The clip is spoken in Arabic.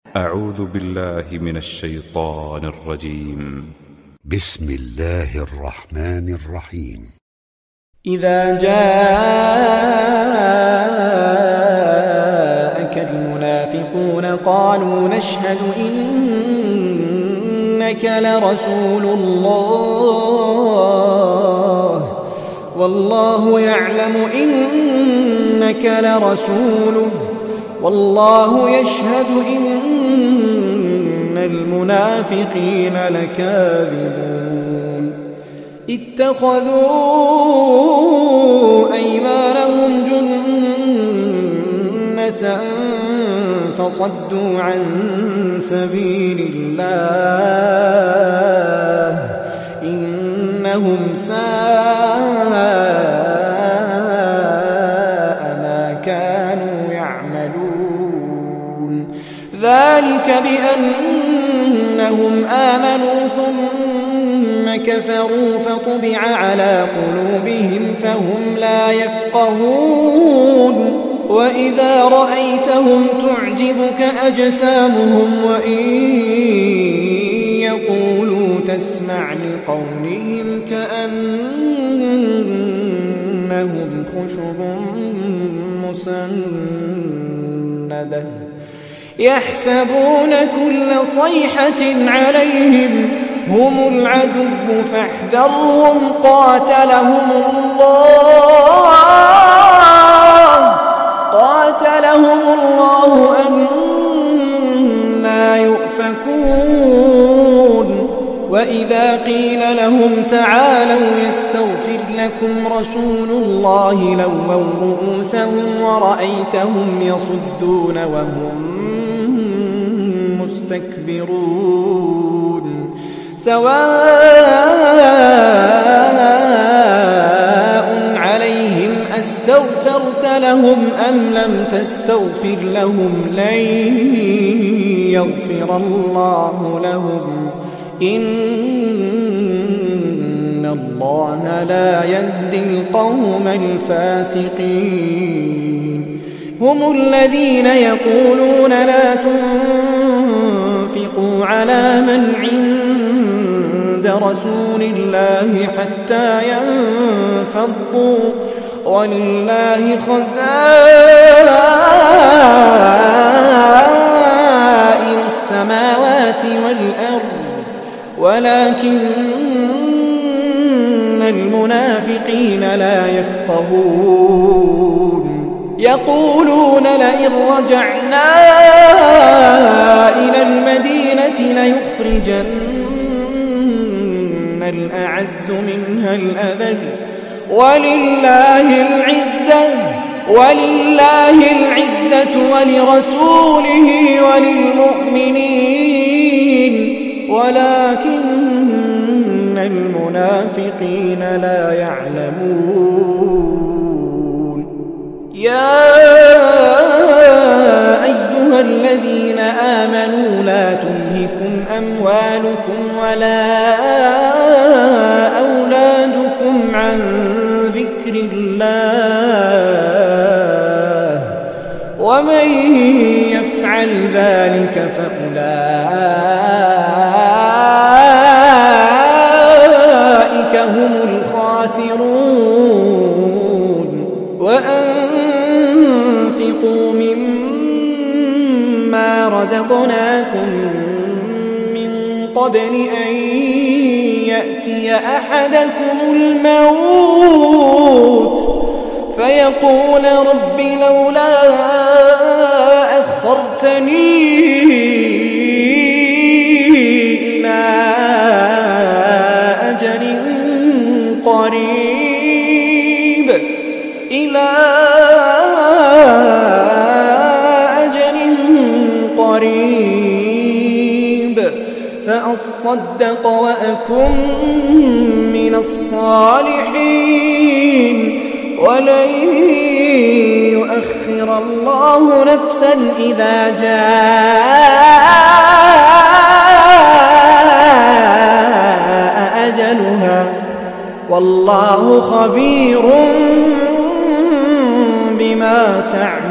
أعوذ بالله من الشيطان الرجيم. بسم الله الرحمن الرحيم. إذا جاءك المنافقون قالوا نشهد إنك لرسول الله والله يعلم إنك لرسوله والله يشهد إن المنافقين لكاذبون اتخذوا أيمانهم جنة فصدوا عن سبيل الله إنهم ساء ما كانوا يعملون ذلك بأنهم آمنوا ثم كفروا فطبع على قلوبهم فهم لا يفقهون وإذا رأيتهم تعجبك أجسامهم وإن يقولوا تسمع لقولهم كأنهم خشب مسندة يحسبون كل صيحة عليهم هم العدو فاحذرهم قاتلهم الله أنى يؤفكون وإذا قيل لهم تعالوا يستغفر لكم رسول الله لووا رؤوسهم ورأيتهم يصدون وهم مستكبرون سواء عليهم أستغفرت لهم أم لم تستغفر لهم لن يغفر الله لهم إن الله لا يهدي القوم الفاسقين هم الذين يقولون لا تنفقوا على من عند رسول الله حتى ينفضوا ولله خزائن السماوات والأرض ولكن المنافقين لا يفقهون يقولون لئن رجعنا إلى المدينة ليخرجن الأعز منها الأذل ولله العزة ولرسوله وللمؤمنين ولكن المنافقين لا يعلمون يا أيها الذين آمنوا لا تلهكم أموالكم ولا أولادكم عن ذكر الله ومن يفعل ذلك فأولئك هم الخاسرون وأنفقوا مما رزقناكم من قبل أن يأتي أحدكم الموت فيقول رب لولا أخرتني إلى أجل قريب فأصدق وأكن من الصالحين ولن يؤخر الله نفسا إذا جاء أجلها والله خبير بما تعملون.